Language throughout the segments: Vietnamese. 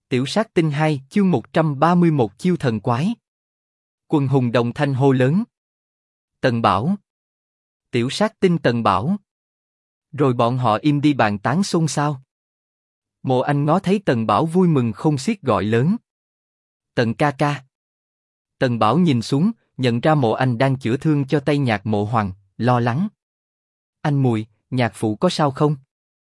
Tiểu sát tinh 2, chương 131 chiêu thần quái. Quần hùng đồng thanh hô lớn. Tần Bảo. Tiểu sát tinh Tần Bảo. Rồi bọn họ im đi bàn tán xôn xao. Mộ Anh ngó thấy Tần Bảo vui mừng không xiết gọi lớn. Tần ca ca. Tần Bảo nhìn xuống, nhận ra Mộ Anh đang chữa thương cho tay Nhạc Mộ Hoàng, lo lắng. Anh Mùi, nhạc phụ có sao không?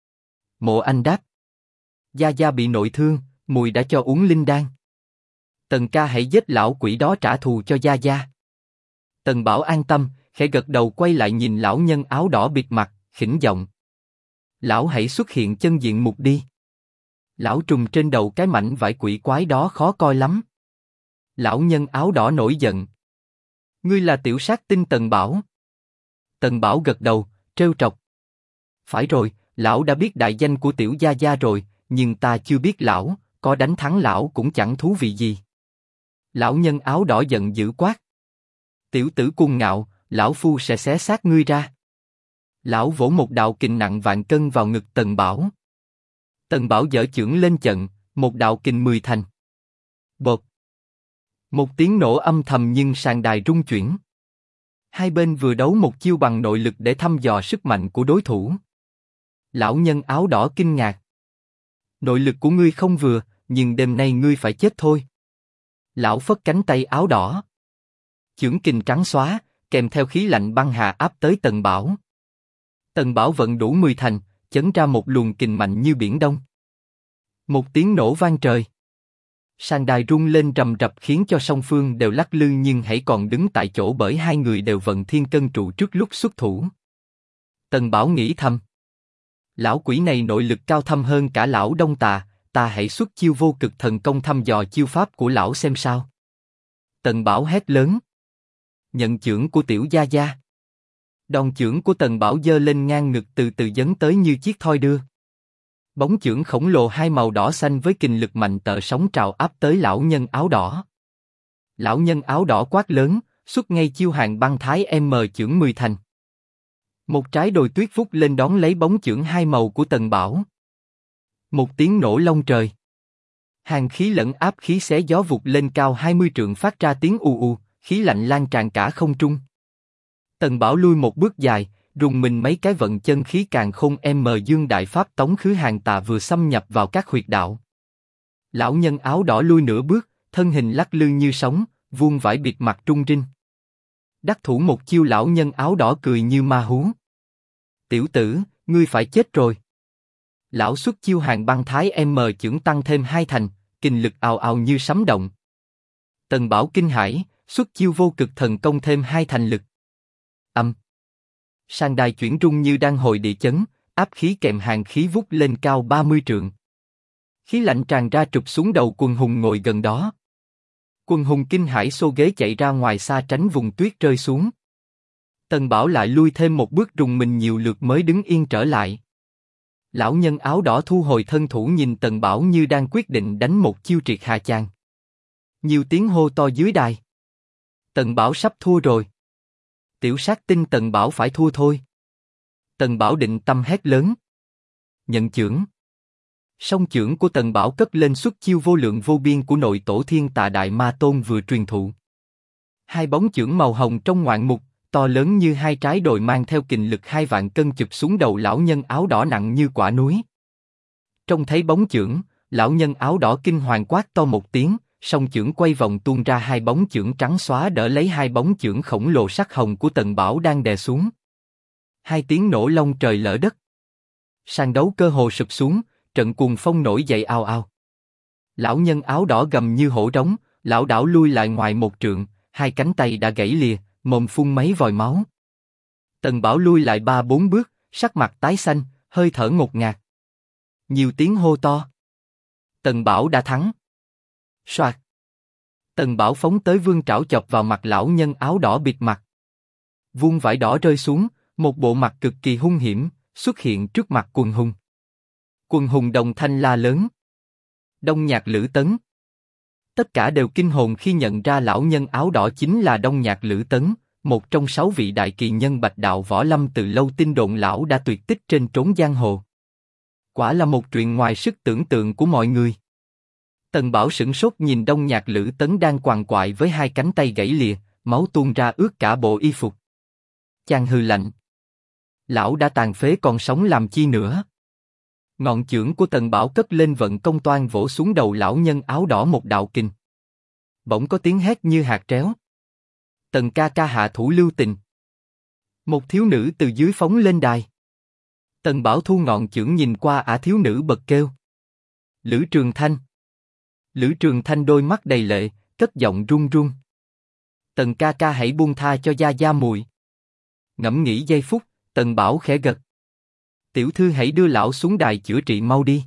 Mộ Anh đáp. Gia Gia bị nội thương, Mùi đã cho uống linh đan. Tần ca hãy giết lão quỷ đó trả thù cho Gia Gia. Tần Bảo an tâm, khẽ gật đầu quay lại nhìn lão nhân áo đỏ bịt mặt, khỉnh giọng. Lão hãy xuất hiện chân diện mục đi. Lão trùm trên đầu cái mảnh vải quỷ quái đó khó coi lắm. Lão nhân áo đỏ nổi giận. Ngươi là tiểu sát tinh Tần Bảo. Tần Bảo gật đầu, trêu trọc. Phải rồi, lão đã biết đại danh của tiểu Gia Gia rồi, nhưng ta chưa biết lão, có đánh thắng lão cũng chẳng thú vị gì. Lão nhân áo đỏ giận dữ quát. Tiểu tử cuồng ngạo, lão phu sẽ xé xác ngươi ra. Lão vỗ một đạo kình nặng vạn cân vào ngực Tần Bảo. Tần Bảo giở chưởng lên trận, một đạo kình 10 thành. Bột. Một tiếng nổ âm thầm nhưng sàn đài rung chuyển. Hai bên vừa đấu một chiêu bằng nội lực để thăm dò sức mạnh của đối thủ. Lão nhân áo đỏ kinh ngạc. Nội lực của ngươi không vừa, nhưng đêm nay ngươi phải chết thôi. Lão phất cánh tay áo đỏ. Chưởng kình trắng xóa, kèm theo khí lạnh băng hà áp tới Tần Bảo. Tần Bảo vận đủ 10 thành, chấn ra một luồng kình mạnh như biển đông. Một tiếng nổ vang trời. Sàn đài rung lên rầm rập khiến cho song phương đều lắc lư nhưng hãy còn đứng tại chỗ bởi hai người đều vận thiên cân trụ trước lúc xuất thủ. Tần Bảo nghĩ thầm. Lão quỷ này nội lực cao thâm hơn cả lão Đông Tà, ta hãy xuất chiêu vô cực thần công thăm dò chiêu pháp của lão xem sao. Tần Bảo hét lớn. Nhận chưởng của tiểu Gia Gia. Đòn chưởng của Tần Bảo giơ lên ngang ngực từ từ dấn tới như chiếc thoi đưa. Bóng chưởng khổng lồ hai màu đỏ xanh với kình lực mạnh tợ sóng trào áp tới lão nhân áo đỏ. Lão nhân áo đỏ quát lớn, xuất ngay chiêu hàng băng thái chưởng 10 thành. Một trái đồi tuyết vút lên đón lấy bóng chưởng hai màu của Tần Bảo. Một tiếng nổ long trời. Hàng khí lẫn áp khí xé gió vụt lên cao 20 trượng phát ra tiếng ù ù, khí lạnh lan tràn cả không trung. Tần Bảo lui một bước dài, rùng mình mấy cái vận chân khí càn khôn dương đại pháp tống khứ hàng tà vừa xâm nhập vào các huyệt đạo. Lão nhân áo đỏ lui nửa bước, thân hình lắc lư như sóng, vuông vải bịt mặt trung rinh. Đắc thủ một chiêu lão nhân áo đỏ cười như ma hú. Tiểu tử, ngươi phải chết rồi. Lão xuất chiêu hàng băng thái chưởng tăng thêm 2 thành, kình lực ào ào như sấm động. Tần Bảo kinh hãi, xuất chiêu vô cực thần công thêm 2 thành lực. Sàn đài chuyển rung như đang hồi địa chấn, áp khí kèm hàng khí vút lên cao 30 trượng. Khí lạnh tràn ra trục xuống đầu Quần Hùng ngồi gần đó. Quần Hùng kinh hãi xô ghế chạy ra ngoài xa tránh vùng tuyết rơi xuống. Tần Bảo lại lui thêm một bước rùng mình nhiều lượt mới đứng yên trở lại. Lão nhân áo đỏ thu hồi thân thủ nhìn Tần Bảo như đang quyết định đánh một chiêu triệt hạ chàng. Nhiều tiếng hô to dưới đài. Tần Bảo sắp thua rồi. Tiểu sát tinh Tần Bảo phải thua thôi. Tần Bảo định tâm hét lớn. Nhận chưởng. Song chưởng của Tần Bảo cất lên xuất chiêu vô lượng vô biên của nội tổ thiên Tà Đại Ma Tôn vừa truyền thụ. Hai bóng chưởng màu hồng trong ngoạn mục, to lớn như hai trái đồi mang theo kình lực 2 vạn cân chụp xuống đầu lão nhân áo đỏ nặng như quả núi. Trông thấy bóng chưởng, lão nhân áo đỏ kinh hoàng quát to một tiếng, song chưởng quay vòng tuôn ra hai bóng chưởng trắng xóa đỡ lấy hai bóng chưởng khổng lồ sắc hồng của Tần Bảo đang đè xuống. Hai tiếng nổ long trời lở đất. Sàn đấu cơ hồ sụp xuống, trận cuồng phong nổi dậy ào ào. Lão nhân áo đỏ gầm như hổ trống, lảo đảo lui lại ngoài một trượng, hai cánh tay đã gãy lìa, mồm phun mấy vòi máu. Tần Bảo lui lại 3-4 bước, sắc mặt tái xanh, hơi thở ngột ngạt. Nhiều tiếng hô to. Tần Bảo đã thắng. Soạt. Tần Bảo phóng tới vươn trảo chọc vào mặt lão nhân áo đỏ bịt mặt. Vuông vải đỏ rơi xuống, một bộ mặt cực kỳ hung hiểm xuất hiện trước mặt Quần Hùng. Quần Hùng đồng thanh la lớn. Đông Nhạc Lữ Tấn. Tất cả đều kinh hồn khi nhận ra lão nhân áo đỏ chính là Đông Nhạc Lữ Tấn, một trong 6 vị đại kỳ nhân Bạch Đạo võ lâm từ lâu tin đồn lão đã tuyệt tích trên trốn giang hồ. Quả là một chuyện ngoài sức tưởng tượng của mọi người. Tần Bảo sửng sốt nhìn Đông Nhạc Lữ Tấn đang quằn quại với hai cánh tay gãy lìa, máu tuôn ra ướt cả bộ y phục. Chàng hừ lạnh. Lão đã tàn phế còn sống làm chi nữa? Ngọn chưởng của Tần Bảo cất lên vận công toan vỗ xuống đầu lão nhân áo đỏ một đạo kình. Bỗng có tiếng hét như hạt réo. Tần ca ca hạ thủ lưu tình. Một thiếu nữ từ dưới phóng lên đài. Tần Bảo thu ngọn chưởng nhìn qua thiếu nữ bật kêu. Lữ Trường Thanh. Lữ Trường Thanh đôi mắt đầy lệ, cất giọng run run. Tần ca ca hãy buông tha cho gia gia muội. Ngẫm nghĩ giây phút, Tần Bảo khẽ gật. Tiểu thư hãy đưa lão xuống đài chữa trị mau đi.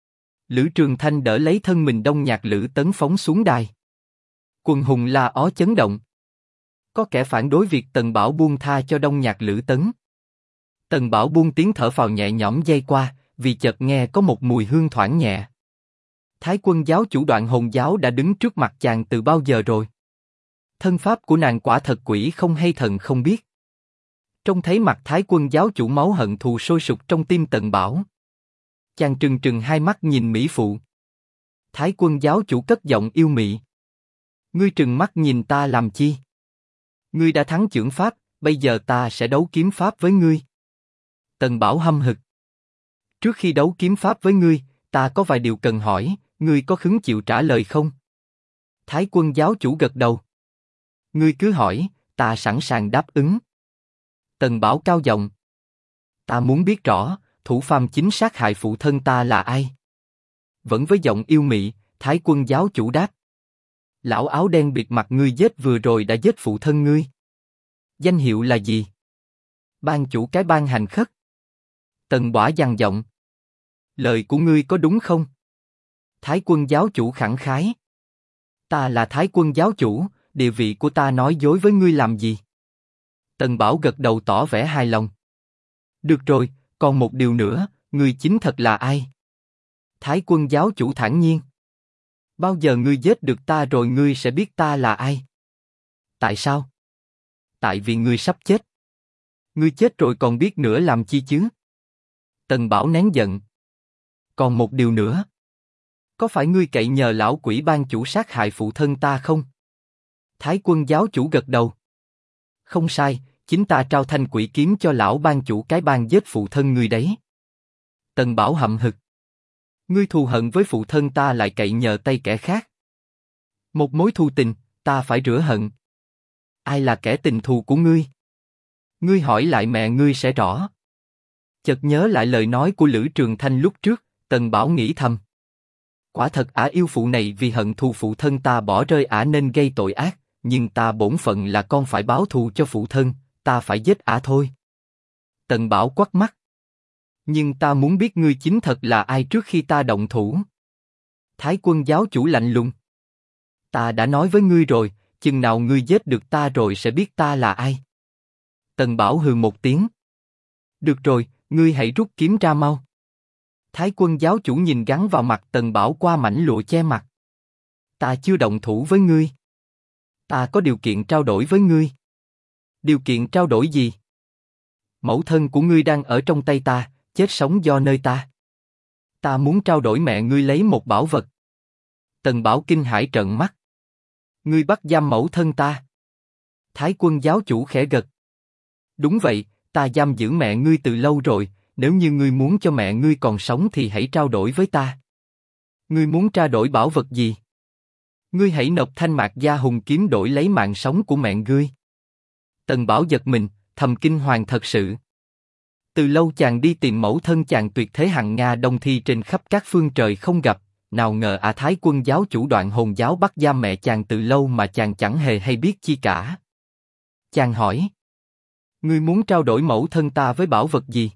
Lữ Trường Thanh đỡ lấy thân mình Đông Nhạc Lữ Tấn phóng xuống đài. Quần hùng la ó chấn động. Có kẻ phản đối việc Tần Bảo buông tha cho Đông Nhạc Lữ Tấn. Tần Bảo buông tiếng thở phào nhẹ nhõm giây qua, vì chợt nghe có một mùi hương thoảng nhẹ. Thái Quân giáo chủ Đoạn Hồn giáo đã đứng trước mặt chàng từ bao giờ rồi? Thân pháp của nàng quả thật quỷ không hay thần không biết. Trông thấy mặt Thái Quân giáo chủ máu hận thù sôi sục trong tim Tần Bảo. Chàng trừng trừng hai mắt nhìn mỹ phụ. Thái Quân giáo chủ cất giọng yêu mị. Ngươi trừng mắt nhìn ta làm chi? Ngươi đã thắng chưởng pháp, bây giờ ta sẽ đấu kiếm pháp với ngươi. Tần Bảo hăm hực. Trước khi đấu kiếm pháp với ngươi, ta có vài điều cần hỏi, ngươi có khứng chịu trả lời không? Thái Quân giáo chủ gật đầu. Ngươi cứ hỏi, ta sẵn sàng đáp ứng. Tần Bảo cao giọng. Ta muốn biết rõ, thủ phạm chính sát hại phụ thân ta là ai? Vẫn với giọng yêu mị, Thái Quân giáo chủ đáp. Lão áo đen bịt mặt ngươi giết vừa rồi đã giết phụ thân ngươi. Danh hiệu là gì? Ban chủ cái ban hành khất. Tần Bỏa dằn giọng. Lời của ngươi có đúng không? Thái Quân giáo chủ khẳng khái. Ta là Thái Quân giáo chủ, địa vị của ta nói dối với ngươi làm gì? Tần Bảo gật đầu tỏ vẻ hài lòng. Được rồi, còn một điều nữa, ngươi chính thật là ai? Thái Quân giáo chủ thản nhiên. Bao giờ ngươi giết được ta rồi ngươi sẽ biết ta là ai? Tại sao? Tại vì ngươi sắp chết. Ngươi chết rồi còn biết nữa làm chi chứ? Tần Bảo nén giận. Còn một điều nữa. Có phải ngươi cậy nhờ lão quỷ ban chủ sát hại phụ thân ta không? Thái Quân giáo chủ gật đầu. Không sai, chính ta trao thanh quỷ kiếm cho lão ban chủ cái ban giết phụ thân ngươi đấy. Tần Bảo hậm hực. Ngươi thù hận với phụ thân ta lại cậy nhờ tay kẻ khác. Một mối thù tình, ta phải rửa hận. Ai là kẻ tình thù của ngươi? Ngươi hỏi lại mẹ ngươi sẽ rõ. Chợt nhớ lại lời nói của Lữ Trường Thanh lúc trước, Tần Bảo nghĩ thầm. Quả thật yêu phụ này vì hận thù phụ thân ta bỏ rơi nên gây tội ác, nhưng ta bổn phận là con phải báo thù cho phụ thân, ta phải giết thôi. Tần Bảo quắt mắt. Nhưng ta muốn biết ngươi chính thật là ai trước khi ta động thủ. Thái Quân giáo chủ lạnh lùng. Ta đã nói với ngươi rồi, chừng nào ngươi giết được ta rồi sẽ biết ta là ai. Tần Bảo hừ một tiếng. Được rồi, ngươi hãy rút kiếm ra mau. Thái Quân giáo chủ nhìn gắn vào mặt Tần Bảo qua mảnh lụa che mặt. Ta chưa động thủ với ngươi. Ta có điều kiện trao đổi với ngươi. Điều kiện trao đổi gì? Mẫu thân của ngươi đang ở trong tay ta, chết sống do nơi ta. Ta muốn trao đổi mẹ ngươi lấy một bảo vật. Tần Bảo kinh hãi trợn mắt. Ngươi bắt giam mẫu thân ta. Thái Quân giáo chủ khẽ gật. Đúng vậy, ta giam giữ mẹ ngươi từ lâu rồi, nếu như ngươi muốn cho mẹ ngươi còn sống thì hãy trao đổi với ta. Ngươi muốn trao đổi bảo vật gì? Ngươi hãy nộp thanh mạc gia hùng kiếm đổi lấy mạng sống của mẹ ngươi. Tần Bảo giật mình, thầm kinh hoàng thật sự. Từ lâu chàng đi tìm mẫu thân chàng tuyệt thế hằng Nga đông thi trên khắp các phương trời không gặp, nào ngờ Thái Quân giáo chủ Đoạn Hồn giáo bắt giam mẹ chàng từ lâu mà chàng chẳng hề hay biết chi cả. Chàng hỏi. Ngươi muốn trao đổi mẫu thân ta với bảo vật gì?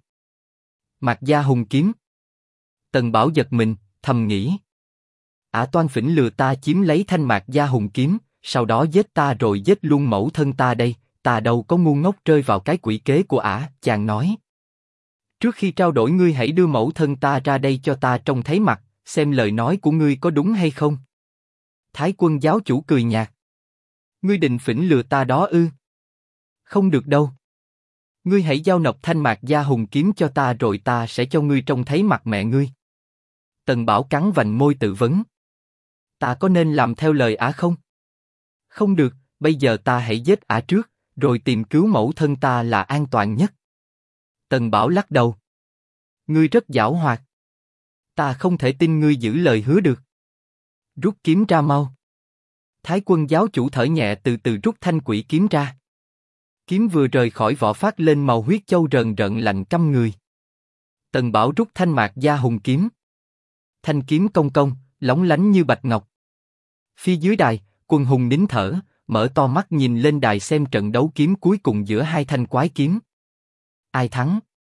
Mạc gia hùng kiếm. Tần Bảo giật mình, thầm nghĩ. Toan phỉnh lừa ta chiếm lấy thanh mạc gia hùng kiếm, sau đó giết ta rồi giết luôn mẫu thân ta đây, ta đâu có ngu ngốc rơi vào cái quỷ kế của chàng nói. Trước khi trao đổi ngươi hãy đưa mẫu thân ta ra đây cho ta trông thấy mặt, xem lời nói của ngươi có đúng hay không. Thái Quân giáo chủ cười nhạt. Ngươi định phỉnh lừa ta đó ư? Không được đâu. Ngươi hãy giao nộp thanh mạc gia hùng kiếm cho ta rồi ta sẽ cho ngươi trông thấy mặt mẹ ngươi. Tần Bảo cắn vành môi tự vấn. Ta có nên làm theo lời ả không? Không được, bây giờ ta hãy giết ả trước, rồi tìm cứu mẫu thân ta là an toàn nhất. Tần Bảo lắc đầu. Ngươi rất giảo hoạt. Ta không thể tin ngươi giữ lời hứa được. Rút kiếm ra mau. Thái Quân giáo chủ thở nhẹ từ từ rút thanh quỷ kiếm ra. Kiếm vừa rời khỏi vỏ phát lên màu huyết châu rờn rợn lạnh căm người. Tần Bảo rút thanh mạc gia hùng kiếm. Thanh kiếm cong cong, lóng lánh như bạch ngọc. Phía dưới đài, Quân Hùng nín thở, mở to mắt nhìn lên đài xem trận đấu kiếm cuối cùng giữa hai thanh quái kiếm. Ai thắng?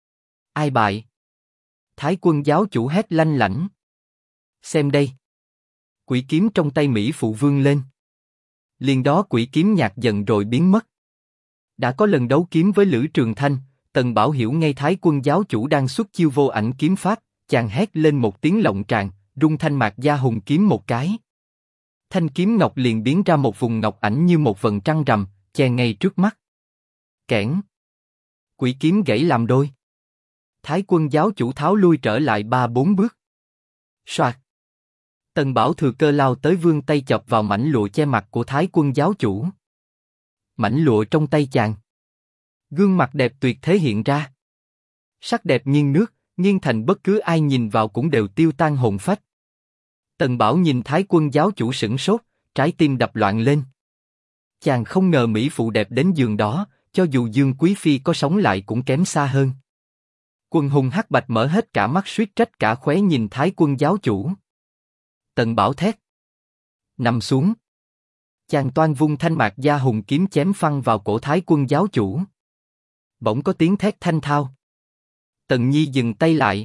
Ai bại? Thái Quân giáo chủ hét lanh lảnh. Xem đây. Quỷ kiếm trong tay Mỹ phụ vươn lên. Liền đó quỷ kiếm nhạt dần rồi biến mất. Đã có lần đấu kiếm với Lữ Trường Thanh, Tần Bảo hiểu ngay Thái Quân giáo chủ đang xuất chiêu vô ảnh kiếm pháp, chàng hét lên một tiếng lộng tràng, rung thanh mạc gia hùng kiếm một cái. Thanh kiếm ngọc liền biến ra một vùng ngọc ảnh như một vầng trăng rằm, che ngay trước mắt. Kẽn. Quỷ kiếm gãy làm đôi. Thái Quân giáo chủ tháo lui trở lại 3-4 bước. Soạt. Tần Bảo thừa cơ lao tới vươn tay chọc vào mảnh lụa che mặt của Thái Quân giáo chủ. Mảnh lụa trong tay chàng. Gương mặt đẹp tuyệt thế hiện ra. Sắc đẹp nghiêng nước, nghiêng thành bất cứ ai nhìn vào cũng đều tiêu tan hồn phách. Tần Bảo nhìn Thái Quân giáo chủ sửng sốt, trái tim đập loạn lên. Chàng không ngờ mỹ phụ đẹp đến giường đó, cho dù Dương Quý Phi có sống lại cũng kém xa hơn. Quân Hùng hắc bạch mở hết cả mắt suýt trách cả khóe nhìn Thái Quân giáo chủ. Tần Bảo thét. Nằm xuống. Chàng toan vung thanh mạc gia hùng kiếm chém phăng vào cổ Thái Quân giáo chủ. Bỗng có tiếng thét thanh thao. Tần Nhi dừng tay lại.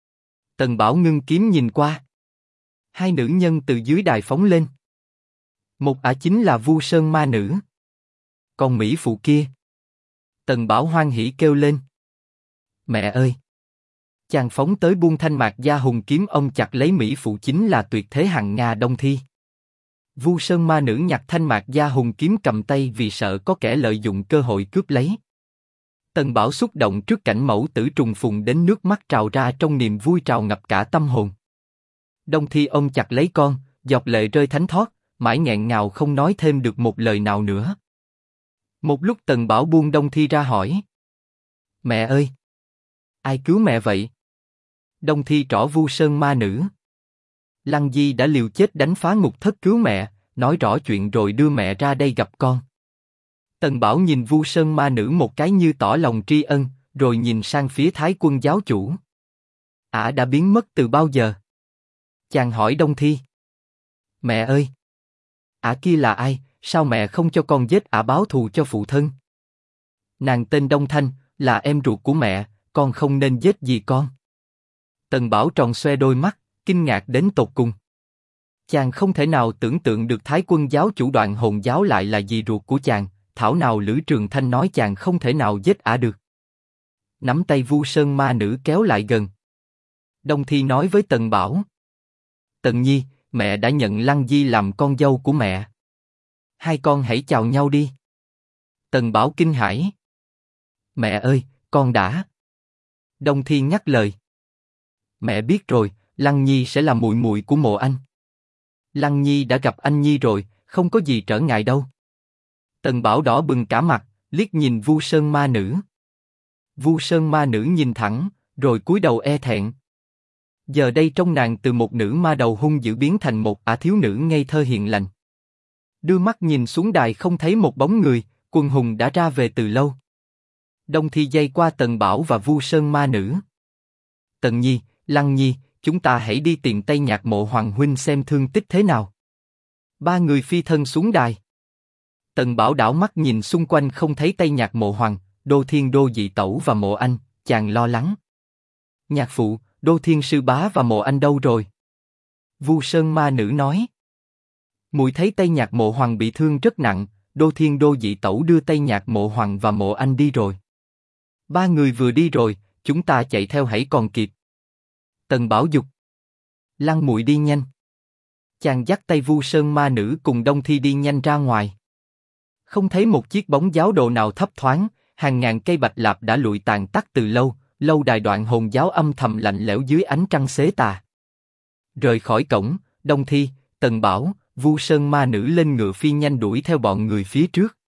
Tần Bảo ngưng kiếm nhìn qua. Hai nữ nhân từ dưới đài phóng lên. Một ả chính là Vu Sơn ma nữ. Còn mỹ phụ kia. Tần Bảo hoan hỉ kêu lên. Mẹ ơi! Chàng phóng tới buông thanh mạc gia hùng kiếm ông chặt lấy mỹ phụ chính là tuyệt thế hằng Nga Đông Thi. Vu Sơn ma nữ nhặt thanh mạc gia hùng kiếm cầm tay vì sợ có kẻ lợi dụng cơ hội cướp lấy. Tần Bảo xúc động trước cảnh mẫu tử trùng phùng đến nước mắt trào ra trong niềm vui trào ngập cả tâm hồn. Đông Thi ôm chặt lấy con, giọt lệ rơi thánh thót, mãi nghẹn ngào không nói thêm được một lời nào nữa. Một lúc Tần Bảo buông Đông Thi ra hỏi. Mẹ ơi! Ai cứu mẹ vậy? Đông Thi trỏ Vu Sơn ma nữ. Lăng Di đã liều chết đánh phá ngục thất cứu mẹ, nói rõ chuyện rồi đưa mẹ ra đây gặp con. Tần Bảo nhìn Vu Sơn ma nữ một cái như tỏ lòng tri ân, rồi nhìn sang phía Thái Quân giáo chủ. Ả đã biến mất từ bao giờ? Chàng hỏi Đông Thi. Mẹ ơi! Ả kia là ai, sao mẹ không cho con giết ả báo thù cho phụ thân? Nàng tên Đông Thanh, là em ruột của mẹ, con không nên giết gì con. Tần Bảo tròn xoe đôi mắt, kinh ngạc đến tột cùng. Chàng không thể nào tưởng tượng được Thái Quân giáo chủ Đoạn Hồn giáo lại là dì ruột của chàng, thảo nào Lữ Trường Thanh nói chàng không thể nào giết ả được. Nắm tay Vu Sơn ma nữ kéo lại gần. Đông Thi nói với Tần Bảo. Tần Nhi, mẹ đã nhận Lăng Di làm con dâu của mẹ. Hai con hãy chào nhau đi. Tần Bảo kinh hãi. Mẹ ơi, con đã. Đông Thi ngắt lời. Mẹ biết rồi, Lăng Nhi sẽ là muội muội của Mộ Anh. Lăng Nhi đã gặp anh Nhi rồi, không có gì trở ngại đâu. Tần Bảo đỏ bừng cả mặt, liếc nhìn Vu Sơn ma nữ. Vu Sơn ma nữ nhìn thẳng, rồi cúi đầu e thẹn. Giờ đây trong nàng từ một nữ ma đầu hung dữ biến thành một ả thiếu nữ ngây thơ hiền lành. Đưa mắt nhìn xuống đài không thấy một bóng người, Quân Hùng đã ra về từ lâu. Đông Thi dây qua Tần Bảo và Vu Sơn ma nữ. Tần Nhi, Lăng Nhi, chúng ta hãy đi tìm Tây Nhạc Mộ Hoàng huynh xem thương tích thế nào. Ba người phi thân xuống đài. Tần Bảo đảo mắt nhìn xung quanh không thấy Tây Nhạc Mộ Hoàng, Đô Thiên Đô Dị Tẩu và Mộ Anh, chàng lo lắng. Nhạc phụ, Đô Thiên sư bá và Mộ Anh đâu rồi? Vu Sơn ma nữ nói. Muội thấy Tây Nhạc Mộ Hoàng bị thương rất nặng, Đô Thiên Đô Dị Tẩu đưa Tây Nhạc Mộ Hoàng và Mộ Anh đi rồi. Ba người vừa đi rồi, chúng ta chạy theo hãy còn kịp. Tần Bảo dục. Lăng muội đi nhanh. Chàng dắt tay Vu Sơn ma nữ cùng Đông Thi đi nhanh ra ngoài. Không thấy một chiếc bóng giáo đồ nào thấp thoáng, hàng ngàn cây bạch lạp đã lụi tàn tắt từ lâu, lâu đài Đoạn Hồn giáo âm thầm lạnh lẽo dưới ánh trăng xế tà. Rời khỏi cổng, Đông Thi, Tần Bảo, Vu Sơn ma nữ lên ngựa phi nhanh đuổi theo bọn người phía trước.